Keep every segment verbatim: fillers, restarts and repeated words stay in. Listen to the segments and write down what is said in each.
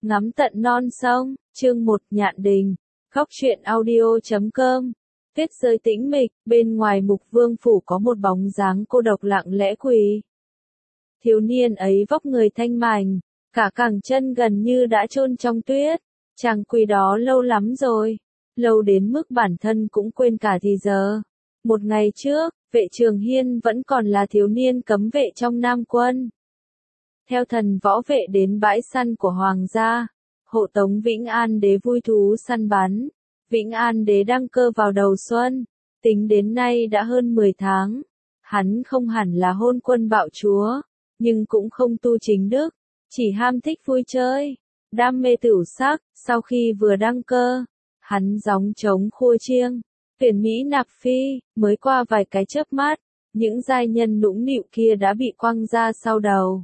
Ngắm tận non sông, chương một Nhạn Đình, Góc truyện audio chấm com. Tuyết rơi tĩnh mịch, bên ngoài Mục Vương phủ có một bóng dáng cô độc lặng lẽ quỳ. Thiếu niên ấy vóc người thanh mảnh, cả cẳng chân gần như đã chôn trong tuyết. Chàng quỳ đó lâu lắm rồi, lâu đến mức bản thân cũng quên cả thì giờ. Một ngày trước, Vệ Trường Hiên vẫn còn là thiếu niên cấm vệ trong Nam Quân. Theo thần võ vệ đến bãi săn của Hoàng gia, hộ tống Vĩnh An Đế vui thú săn bắn. Vĩnh An Đế đăng cơ vào đầu xuân, tính đến nay đã hơn mười tháng. Hắn không hẳn là hôn quân bạo chúa, nhưng cũng không tu chính đức, chỉ ham thích vui chơi, đam mê tửu sắc. Sau khi vừa đăng cơ, hắn gióng trống khua chiêng, tuyển Mỹ nạp phi, mới qua vài cái chớp mắt, những giai nhân nũng nịu kia đã bị quăng ra sau đầu.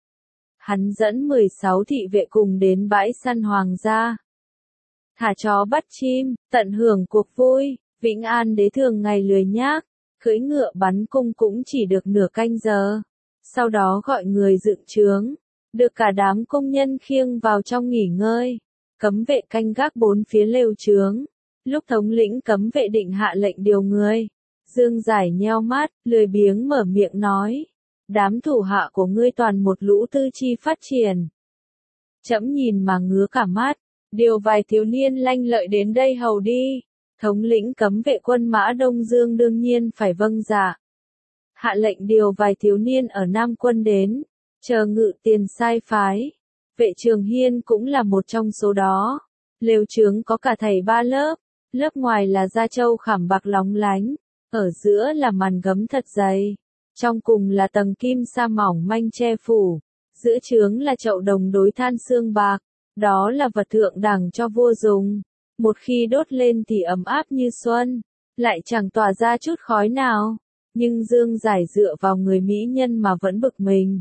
Hắn dẫn mười sáu thị vệ cùng đến bãi săn Hoàng gia. Thả chó bắt chim, tận hưởng cuộc vui. Vĩnh An Đế thường ngày lười nhác, cưỡi ngựa bắn cung cũng chỉ được nửa canh giờ. Sau đó gọi người dựng trướng, được cả đám công nhân khiêng vào trong nghỉ ngơi. Cấm vệ canh gác bốn phía lều trướng. Lúc thống lĩnh cấm vệ định hạ lệnh điều người, Dương Giải nheo mắt, lười biếng mở miệng nói. Đám thủ hạ của ngươi toàn một lũ tư chi phát triển. Trẫm nhìn mà ngứa cả mắt, điều vài thiếu niên lanh lợi đến đây hầu đi. Thống lĩnh cấm vệ quân Mã Đông Dương đương nhiên phải vâng dạ. Hạ lệnh điều vài thiếu niên ở Nam Quân đến, chờ ngự tiền sai phái. Vệ Trường Hiên cũng là một trong số đó. Lều trướng có cả thảy ba lớp, lớp ngoài là da trâu khảm bạc lóng lánh, ở giữa là màn gấm thật dày. Trong cùng là tầng kim sa mỏng manh che phủ, giữa trướng là chậu đồng đối than xương bạc, đó là vật thượng đẳng cho vua dùng. Một khi đốt lên thì ấm áp như xuân, lại chẳng tỏa ra chút khói nào, nhưng Dương Giải dựa vào người mỹ nhân mà vẫn bực mình.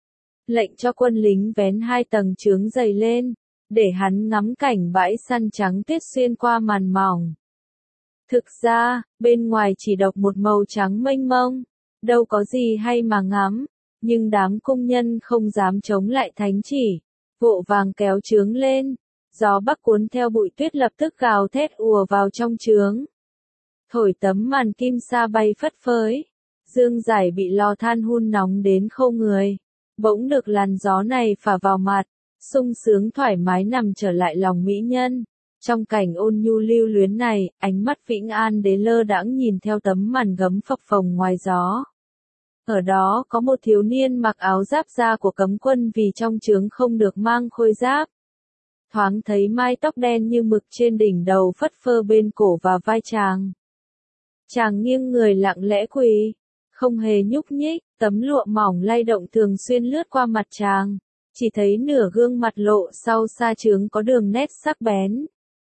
Lệnh cho quân lính vén hai tầng trướng dày lên, để hắn ngắm cảnh bãi săn trắng tuyết xuyên qua màn mỏng. Thực ra, bên ngoài chỉ độc một màu trắng mênh mông. Đâu có gì hay mà ngắm, nhưng đám công nhân không dám chống lại thánh chỉ, vội vàng kéo trướng lên, gió bắc cuốn theo bụi tuyết lập tức gào thét ùa vào trong trướng. Thổi tấm màn kim sa bay phất phới, Dương Giải bị lò than hun nóng đến khô người, bỗng được làn gió này phả vào mặt, sung sướng thoải mái nằm trở lại lòng mỹ nhân. Trong cảnh ôn nhu lưu luyến này, ánh mắt Vĩnh An Đế lơ đãng nhìn theo tấm màn gấm phập phồng ngoài gió. Ở đó có một thiếu niên mặc áo giáp da của cấm quân vì trong trướng không được mang khôi giáp. Thoáng thấy mái tóc đen như mực trên đỉnh đầu phất phơ bên cổ và vai chàng. Chàng nghiêng người lặng lẽ quỳ, không hề nhúc nhích, tấm lụa mỏng lay động thường xuyên lướt qua mặt chàng, chỉ thấy nửa gương mặt lộ sau sa trướng có đường nét sắc bén.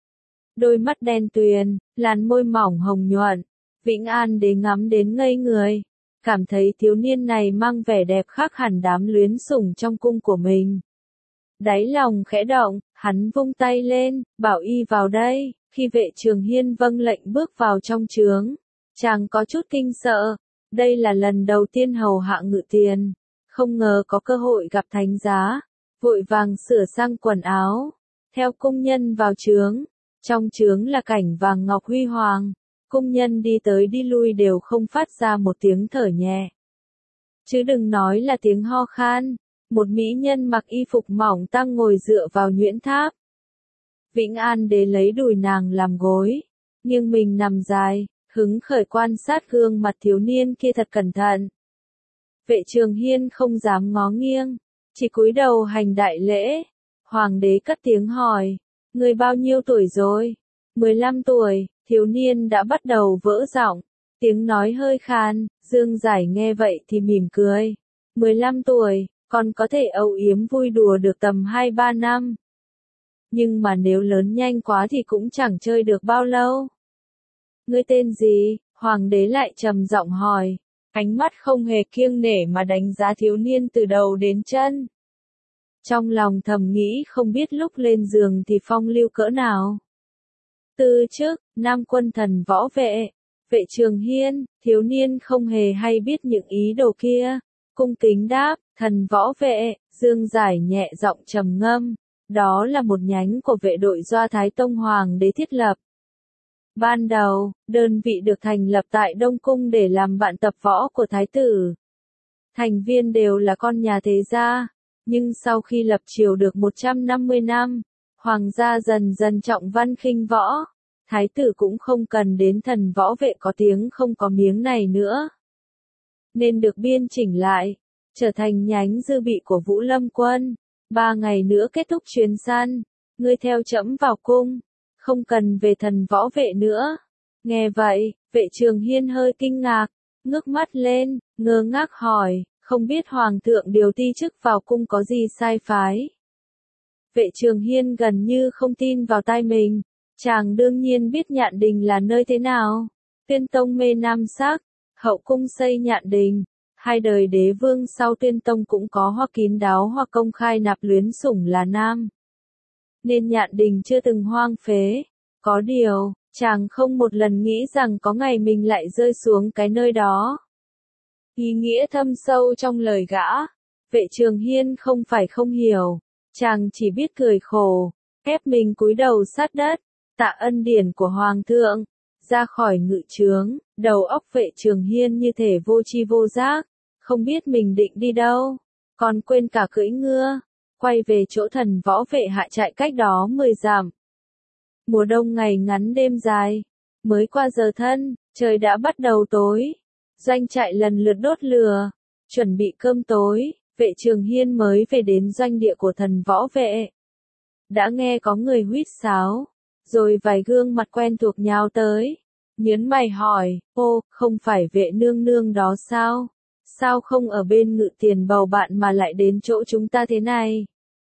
Đôi mắt đen tuyền, làn môi mỏng hồng nhuận, Vĩnh An Đế ngắm đến ngây người, cảm thấy thiếu niên này mang vẻ đẹp khác hẳn đám luyến sủng trong cung của mình. Đáy lòng khẽ động, hắn vung tay lên, bảo y vào đây. Khi Vệ Trường Hiên vâng lệnh bước vào trong trướng, chàng có chút kinh sợ, đây là lần đầu tiên hầu hạ ngự tiền, không ngờ có cơ hội gặp thánh giá, vội vàng sửa sang quần áo, theo cung nhân vào trướng. Trong trướng là cảnh vàng ngọc huy hoàng, cung nhân đi tới đi lui đều không phát ra một tiếng thở nhẹ. Chứ đừng nói là tiếng ho khan, một mỹ nhân mặc y phục mỏng tang ngồi dựa vào nhuyễn tháp. Vĩnh An Đế lấy đùi nàng làm gối, nhưng mình nằm dài, hứng khởi quan sát gương mặt thiếu niên kia thật cẩn thận. Vệ Trường Hiên không dám ngó nghiêng, chỉ cúi đầu hành đại lễ. Hoàng đế cất tiếng hỏi. Người bao nhiêu tuổi rồi? mười lăm tuổi, thiếu niên đã bắt đầu vỡ giọng, tiếng nói hơi khan. Dương Giải nghe vậy thì mỉm cười. mười lăm tuổi, còn có thể âu yếm vui đùa được tầm hai ba năm. Nhưng mà nếu lớn nhanh quá thì cũng chẳng chơi được bao lâu. Ngươi tên gì? Hoàng đế lại trầm giọng hỏi, ánh mắt không hề kiêng nể mà đánh giá thiếu niên từ đầu đến chân. Trong lòng thầm nghĩ không biết lúc lên giường thì phong lưu cỡ nào. Từ trước, Nam Quân thần võ vệ, Vệ Trường Hiên, thiếu niên không hề hay biết những ý đồ kia. Cung kính đáp, thần võ vệ. Dương Giải nhẹ giọng trầm ngâm, Đó là một nhánh của vệ đội do Thái Tông Hoàng đế thiết lập. Ban đầu, đơn vị được thành lập tại Đông Cung để làm bạn tập võ của Thái tử. Thành viên đều là con nhà thế gia, nhưng sau khi lập triều được một trăm năm mươi năm, Hoàng gia dần dần trọng văn khinh võ. Thái tử cũng không cần đến thần võ vệ có tiếng không có miếng này nữa, nên được biên chỉnh lại, trở thành nhánh dư bị của Vũ Lâm quân. Ba ngày nữa kết thúc chuyến săn, ngươi theo trẫm vào cung, không cần về thần võ vệ nữa. Nghe vậy, Vệ Trường Hiên hơi kinh ngạc, ngước mắt lên, ngơ ngác hỏi, không biết Hoàng thượng điều ti chức vào cung có gì sai phái. Vệ Trường Hiên gần như không tin vào tai mình. Chàng đương nhiên biết Nhạn Đình là nơi thế nào. Tuyên Tông mê nam sắc, hậu cung xây Nhạn Đình. Hai đời đế vương sau Tuyên Tông cũng có hoặc kín đáo hoặc công khai nạp luyến sủng là nam. Nên Nhạn Đình chưa từng hoang phế. Có điều, chàng không một lần nghĩ rằng có ngày mình lại rơi xuống cái nơi đó. Ý nghĩa thâm sâu trong lời gã, Vệ Trường Hiên không phải không hiểu. Chàng chỉ biết cười khổ, ép mình cúi đầu sát đất. Tạ ân điển của Hoàng thượng, ra khỏi ngự trướng, đầu óc Vệ Trường Hiên như thể vô tri vô giác, không biết mình định đi đâu, còn quên cả cưỡi ngựa, quay về chỗ thần võ vệ hạ trại cách đó mười dặm. Mùa đông ngày ngắn đêm dài, mới qua giờ thân, trời đã bắt đầu tối, doanh trại lần lượt đốt lửa, chuẩn bị cơm tối, Vệ Trường Hiên mới về đến doanh địa của thần võ vệ. Đã nghe có người huýt sáo. Rồi vài gương mặt quen thuộc nhào tới, nhớn mày hỏi, ô, không phải Vệ nương nương đó sao? Sao không ở bên Ngự Tiền bầu bạn mà lại đến chỗ chúng ta thế này?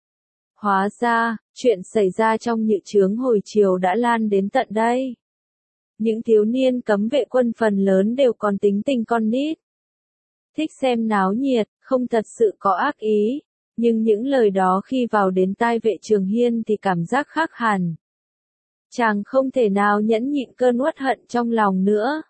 Hóa ra, chuyện xảy ra trong nhự trướng hồi chiều đã lan đến tận đây. Những thiếu niên cấm vệ quân phần lớn đều còn tính tình con nít. Thích xem náo nhiệt, không thật sự có ác ý, nhưng những lời đó khi vào đến tai Vệ Trường Hiên thì cảm giác khác hẳn. Chàng không thể nào nhẫn nhịn cơn uất hận trong lòng nữa.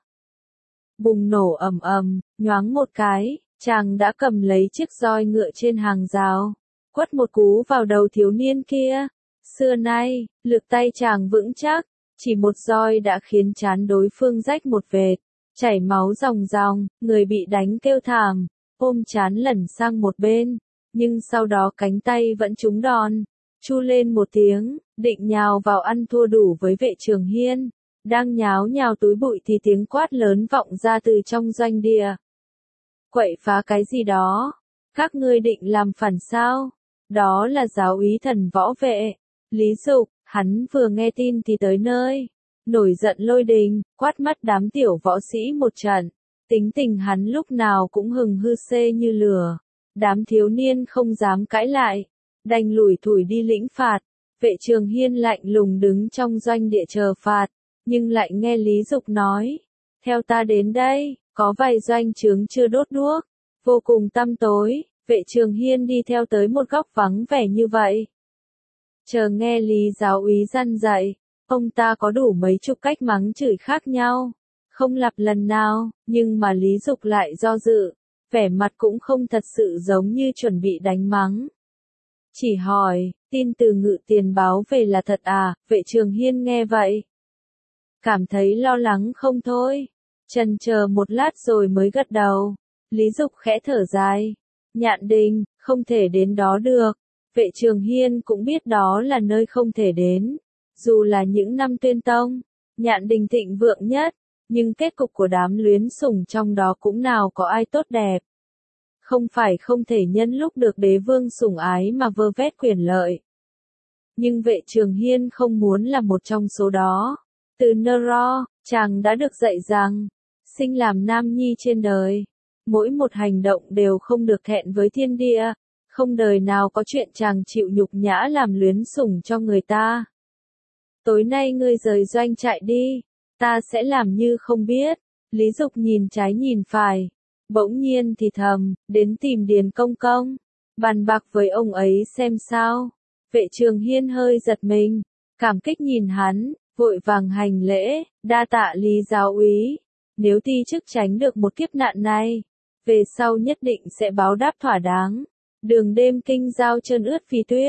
Bùng nổ ầm ầm, nhoáng một cái, chàng đã cầm lấy chiếc roi ngựa trên hàng rào, quất một cú vào đầu thiếu niên kia. Xưa nay, lực tay chàng vững chắc, chỉ một roi đã khiến trán đối phương rách một vệt, chảy máu ròng ròng, người bị đánh kêu thảm, ôm trán lẩn sang một bên, nhưng sau đó cánh tay vẫn trúng đòn. Chu lên một tiếng, định nhào vào ăn thua đủ với Vệ Trường Hiên. Đang nháo nhào túi bụi thì tiếng quát lớn vọng ra từ trong doanh địa. Quậy phá cái gì đó? Các ngươi định làm phản sao? Đó là giáo úy thần võ vệ. Lý Dục, hắn vừa nghe tin thì tới nơi. Nổi giận lôi đình, quát mắt đám tiểu võ sĩ một trận. Tính tình hắn lúc nào cũng hừng hư xê như lửa. Đám thiếu niên không dám cãi lại. Đành lủi thủi đi lĩnh phạt. Vệ Trường Hiên lạnh lùng đứng trong doanh địa chờ phạt, nhưng lại nghe Lý Dục nói, theo ta đến đây, có vài doanh trướng chưa đốt đuốc, vô cùng tăm tối. Vệ Trường Hiên đi theo tới một góc vắng vẻ như vậy. Chờ nghe Lý giáo úy răn dạy, ông ta có đủ mấy chục cách mắng chửi khác nhau, không lặp lần nào, nhưng mà Lý Dục lại do dự, vẻ mặt cũng không thật sự giống như chuẩn bị đánh mắng. Chỉ hỏi, tin từ Ngự Tiền báo về là thật à? Vệ Trường Hiên nghe vậy, cảm thấy lo lắng không thôi, chần chờ một lát rồi mới gật đầu. Lý Dục khẽ thở dài, Nhạn Đình, không thể đến đó được. Vệ Trường Hiên cũng biết đó là nơi không thể đến, dù là những năm Tuyên Tông, Nhạn Đình thịnh vượng nhất, nhưng kết cục của đám luyến sủng trong đó cũng nào có ai tốt đẹp. Không phải không thể nhân lúc được đế vương sủng ái mà vơ vét quyền lợi. Nhưng Vệ Trường Hiên không muốn là một trong số đó. Từ nơ ro, chàng đã được dạy rằng, sinh làm nam nhi trên đời, mỗi một hành động đều không được thẹn với thiên địa, không đời nào có chuyện chàng chịu nhục nhã làm luyến sủng cho người ta. Tối nay ngươi rời doanh trại đi, ta sẽ làm như không biết. Lý Dục nhìn trái nhìn phải, bỗng nhiên thì thầm, đến tìm Điền Công Công, bàn bạc với ông ấy xem sao. Vệ Trường Hiên hơi giật mình, cảm kích nhìn hắn, vội vàng hành lễ, đa tạ Lý giáo úy, nếu ti chức tránh được một kiếp nạn này, về sau nhất định sẽ báo đáp thỏa đáng. Đường đêm kinh giao trơn ướt vì tuyết,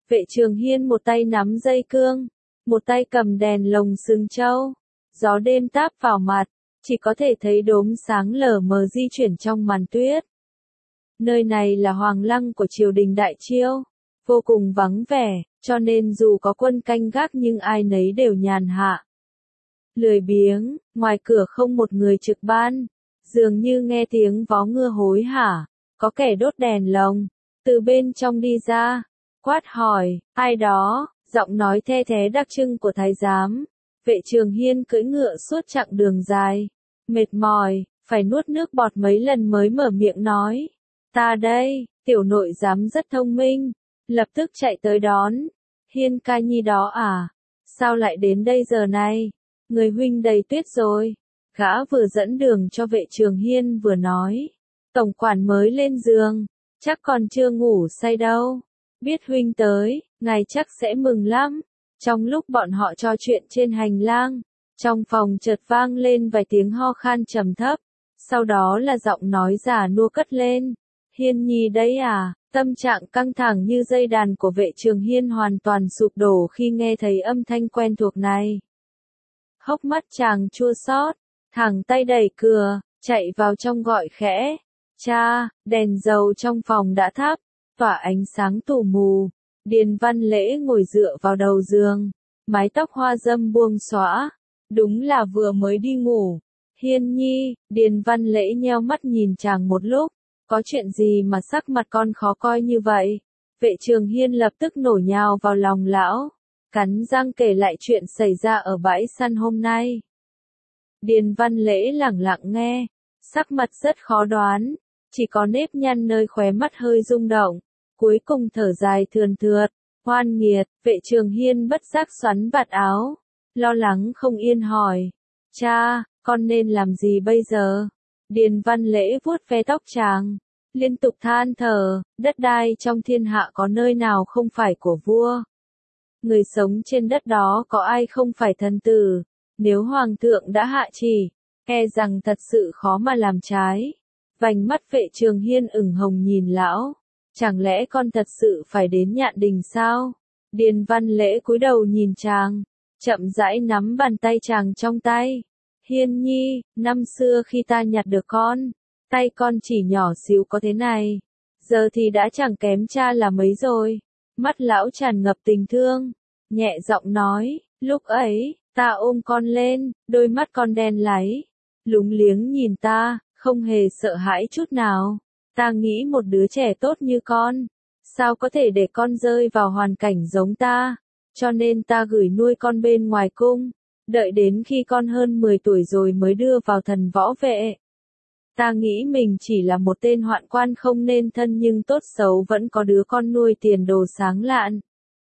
Vệ Trường Hiên một tay nắm dây cương, một tay cầm đèn lồng sừng trâu. Gió đêm táp vào mặt, chỉ có thể thấy đốm sáng lờ mờ di chuyển trong màn tuyết. Nơi này là hoàng lăng của triều đình Đại Chiêu, vô cùng vắng vẻ, cho nên dù có quân canh gác nhưng ai nấy đều nhàn hạ. Lười biếng, ngoài cửa không một người trực ban, dường như nghe tiếng vó ngựa hối hả, có kẻ đốt đèn lồng, từ bên trong đi ra, quát hỏi, ai đó, giọng nói the thé đặc trưng của thái giám. Vệ Trường Hiên cưỡi ngựa suốt chặng đường dài, mệt mỏi, phải nuốt nước bọt mấy lần mới mở miệng nói, ta đây, tiểu nội giám rất thông minh, lập tức chạy tới đón, Hiên ca nhi đó à, sao lại đến đây giờ này, người huynh đầy tuyết rồi, gã vừa dẫn đường cho Vệ Trường Hiên vừa nói, tổng quản mới lên giường, chắc còn chưa ngủ say đâu, biết huynh tới, ngài chắc sẽ mừng lắm. Trong lúc bọn họ trò chuyện trên hành lang, trong phòng chợt vang lên vài tiếng ho khan trầm thấp, sau đó là giọng nói già nua cất lên, Hiên nhi đấy à, tâm trạng căng thẳng như dây đàn của Vệ Trường Hiên hoàn toàn sụp đổ khi nghe thấy âm thanh quen thuộc này. Hốc mắt chàng chua xót, thẳng tay đẩy cửa, chạy vào trong gọi khẽ, cha, đèn dầu trong phòng đã thắp, tỏa ánh sáng tù mù. Điền Văn Lễ ngồi dựa vào đầu giường, mái tóc hoa dâm buông xõa, đúng là vừa mới đi ngủ. Hiên nhi, Điền Văn Lễ nheo mắt nhìn chàng một lúc, có chuyện gì mà sắc mặt con khó coi như vậy? Vệ Trường Hiên lập tức nổ nhào vào lòng lão, cắn răng kể lại chuyện xảy ra ở bãi săn hôm nay. Điền Văn Lễ lẳng lặng nghe, sắc mặt rất khó đoán, chỉ có nếp nhăn nơi khóe mắt hơi rung động. Cuối cùng thở dài thườn thượt, oan nghiệt, Vệ Trường Hiên bất giác xoắn vạt áo, lo lắng không yên hỏi, cha, con nên làm gì bây giờ? Điền Văn Lễ vuốt ve tóc chàng, liên tục than thở, đất đai trong thiên hạ có nơi nào không phải của vua. Người sống trên đất đó có ai không phải thần tử, nếu hoàng thượng đã hạ chỉ, e rằng thật sự khó mà làm trái. Vành mắt Vệ Trường Hiên ửng hồng nhìn lão. Chẳng lẽ con thật sự phải đến Nhạn Đình sao? Điền Văn Lễ cúi đầu nhìn chàng, chậm rãi nắm bàn tay chàng trong tay. Hiên nhi, năm xưa khi ta nhặt được con, tay con chỉ nhỏ xíu có thế này, giờ thì đã chẳng kém cha là mấy rồi. Mắt lão tràn ngập tình thương, nhẹ giọng nói, lúc ấy, ta ôm con lên, đôi mắt con đen láy, lúng liếng nhìn ta, không hề sợ hãi chút nào. Ta nghĩ một đứa trẻ tốt như con, sao có thể để con rơi vào hoàn cảnh giống ta, cho nên ta gửi nuôi con bên ngoài cung, đợi đến khi con hơn mười tuổi rồi mới đưa vào thần võ vệ. Ta nghĩ mình chỉ là một tên hoạn quan không nên thân nhưng tốt xấu vẫn có đứa con nuôi tiền đồ sáng lạn.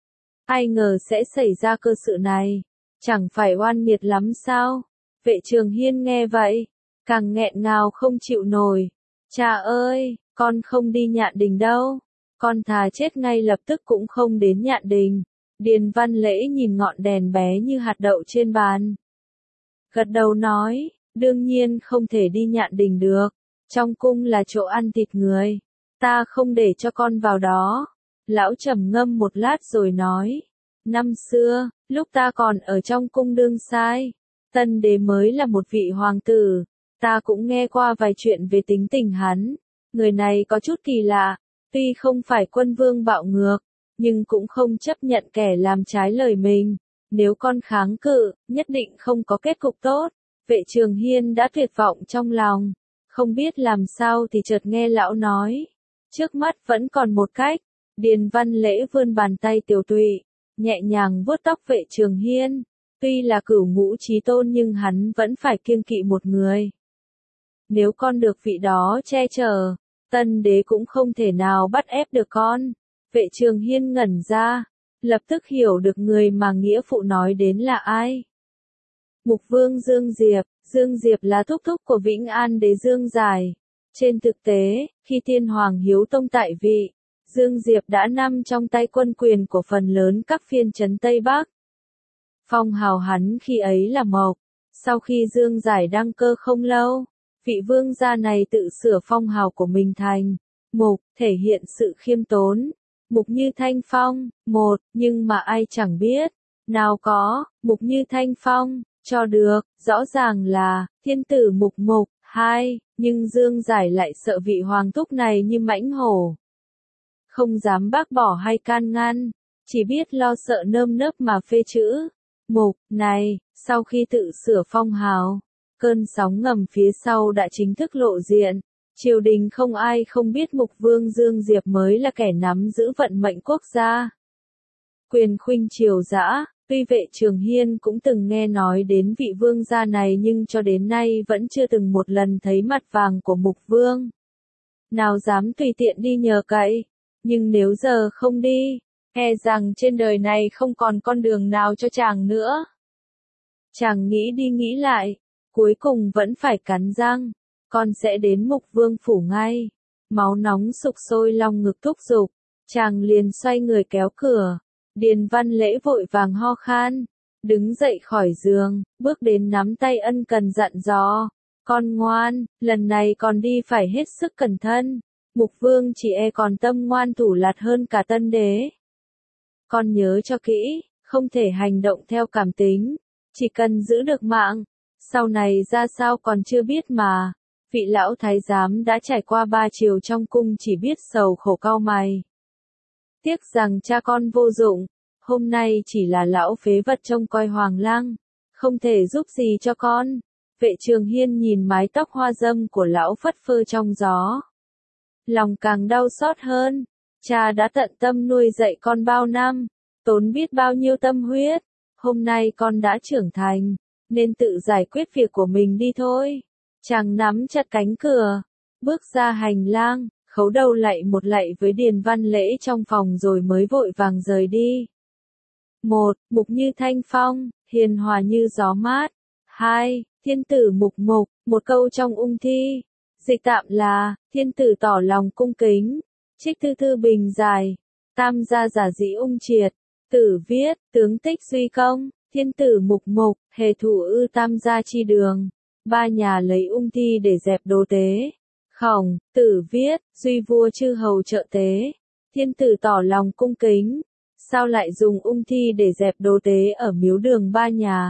Ai ngờ sẽ xảy ra cơ sự này, chẳng phải oan nghiệt lắm sao? Vệ Trường Hiên nghe vậy, càng nghẹn ngào không chịu nổi. Cha ơi, con không đi Nhạn Đình đâu, con thà chết ngay lập tức cũng không đến Nhạn Đình. Điền Văn Lễ nhìn ngọn đèn bé như hạt đậu trên bàn, gật đầu nói, đương nhiên không thể đi Nhạn Đình được, trong cung là chỗ ăn thịt người, ta không để cho con vào đó. Lão trầm ngâm một lát rồi nói, năm xưa, lúc ta còn ở trong cung đương sai, Tân Đế mới là một vị hoàng tử. Ta cũng nghe qua vài chuyện về tính tình hắn, người này có chút kỳ lạ, tuy không phải quân vương bạo ngược, nhưng cũng không chấp nhận kẻ làm trái lời mình, nếu con kháng cự, nhất định không có kết cục tốt. Vệ Trường Hiên đã tuyệt vọng trong lòng, không biết làm sao thì chợt nghe lão nói, trước mắt vẫn còn một cách. Điền Văn Lễ vươn bàn tay tiều tụy, nhẹ nhàng vuốt tóc Vệ Trường Hiên, tuy là cửu ngũ chí tôn nhưng hắn vẫn phải kiêng kỵ một người. Nếu con được vị đó che chở, Tân Đế cũng không thể nào bắt ép được con. Vệ Trường Hiên ngẩn ra, lập tức hiểu được người mà nghĩa phụ nói đến là ai. Mục Vương Dương Diệp, Dương Diệp là thúc thúc của Vĩnh An Đế Dương Giải. Trên thực tế, khi Thiên Hoàng Hiếu Tông tại vị, Dương Diệp đã nằm trong tay quân quyền của phần lớn các phiên trấn Tây Bắc. Phong hào hắn khi ấy là Mộc, sau khi Dương Giải đăng cơ không lâu, vị vương gia này tự sửa phong hào của mình thành Mục, thể hiện sự khiêm tốn, Mục Như Thanh Phong, một, nhưng mà ai chẳng biết. Nào có, Mục Như Thanh Phong, cho được, rõ ràng là, thiên tử Mục Mục, hai, nhưng Dương Giải lại sợ vị hoàng thúc này như mãnh hổ. Không dám bác bỏ hay can ngăn, chỉ biết lo sợ nơm nớp mà phê chữ. Mục, này, sau khi tự sửa phong hào, cơn sóng ngầm phía sau đã chính thức lộ diện. Triều đình không ai không biết Mục Vương Dương Diệp mới là kẻ nắm giữ vận mệnh quốc gia. Quyền khuynh triều dã, tuy Vệ Trường Hiên cũng từng nghe nói đến vị vương gia này nhưng cho đến nay vẫn chưa từng một lần thấy mặt vàng của Mục Vương. Nào dám tùy tiện đi nhờ cậy, nhưng nếu giờ không đi, e rằng trên đời này không còn con đường nào cho chàng nữa. Chàng nghĩ đi nghĩ lại, cuối cùng vẫn phải cắn răng. Con sẽ đến Mục Vương phủ ngay. Máu nóng sục sôi lòng ngực thúc giục. Chàng liền xoay người kéo cửa. Điền Văn Lễ vội vàng ho khan. Đứng dậy khỏi giường, bước đến nắm tay ân cần dặn dò. Con ngoan, lần này con đi phải hết sức cẩn thận. Mục Vương chỉ e còn tâm ngoan thủ lạt hơn cả Tân Đế. Con nhớ cho kỹ, không thể hành động theo cảm tính. Chỉ cần giữ được mạng. Sau này ra sao còn chưa biết mà. Vị lão thái giám đã trải qua ba chiều trong cung chỉ biết sầu khổ cau mày. Tiếc rằng cha con vô dụng, hôm nay chỉ là lão phế vật trông coi hoàng lang, không thể giúp gì cho con. Vệ Trường Hiên nhìn mái tóc hoa dâm của lão phất phơ trong gió. Lòng càng đau xót hơn, cha đã tận tâm nuôi dạy con bao năm, tốn biết bao nhiêu tâm huyết, hôm nay con đã trưởng thành, nên tự giải quyết việc của mình đi thôi. Chàng nắm chặt cánh cửa, bước ra hành lang, khấu đầu lạy một lạy với Điền Văn Lễ trong phòng rồi mới vội vàng rời đi. Một, Mục Như Thanh Phong, hiền hòa như gió mát. Hai, thiên tử Mục Mục, một câu trong ung thi. Dịch tạm là, thiên tử tỏ lòng cung kính. Trích thư thư bình dài. Tam gia giả dĩ ung triệt. Tử viết, tướng tích duy công, thiên tử Mục Mục, hề thủ ư tam gia chi đường. Ba nhà lấy ung thi để dẹp đồ tế. Khổng, Tử viết, duy vua chư hầu trợ tế. Thiên tử tỏ lòng cung kính. Sao lại dùng ung thi để dẹp đồ tế ở miếu đường ba nhà?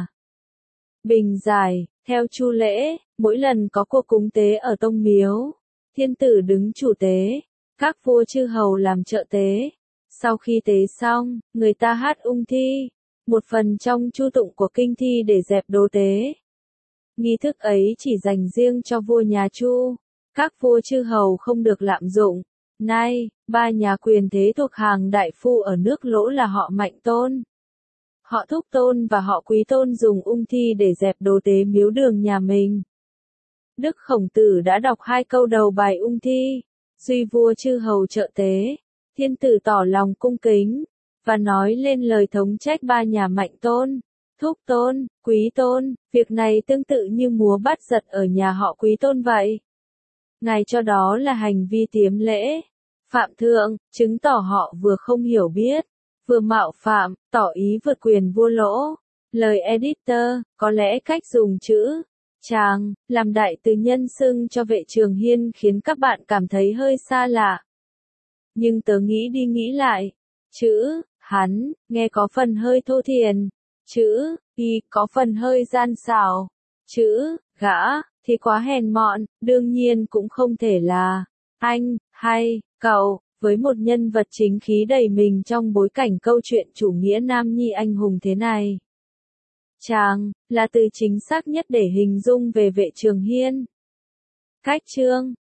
Bình giải, theo Chu lễ, mỗi lần có cuộc cúng tế ở tông miếu, thiên tử đứng chủ tế, các vua chư hầu làm trợ tế. Sau khi tế xong, người ta hát ung thi, một phần trong chu tụng của kinh thi để dẹp đồ tế. Nghi thức ấy chỉ dành riêng cho vua nhà Chu, các vua chư hầu không được lạm dụng. Nay, ba nhà quyền thế thuộc hàng đại phu ở nước Lỗ là họ Mạnh Tôn, họ Thúc Tôn và họ Quý Tôn dùng ung thi để dẹp đồ tế miếu đường nhà mình. Đức Khổng Tử đã đọc hai câu đầu bài ung thi, duy vua chư hầu trợ tế, thiên tử tỏ lòng cung kính, và nói lên lời thống trách ba nhà Mạnh Tôn, Thúc Tôn, Quý Tôn. Việc này tương tự như múa bắt giật ở nhà họ Quý Tôn vậy. Ngài cho đó là hành vi tiếm lễ, phạm thượng, chứng tỏ họ vừa không hiểu biết, vừa mạo phạm, tỏ ý vượt quyền vua Lỗ. Lời editor, có lẽ cách dùng chữ chàng làm đại từ nhân xưng cho Vệ Trường Hiên khiến các bạn cảm thấy hơi xa lạ. Nhưng tớ nghĩ đi nghĩ lại, chữ hắn nghe có phần hơi thô thiển, chữ y có phần hơi gian xảo, chữ gã thì quá hèn mọn, đương nhiên cũng không thể là anh hay cậu với một nhân vật chính khí đầy mình trong bối cảnh câu chuyện chủ nghĩa nam nhi anh hùng thế này. Chàng là từ chính xác nhất để hình dung về Vệ Trường Hiên. Cách chương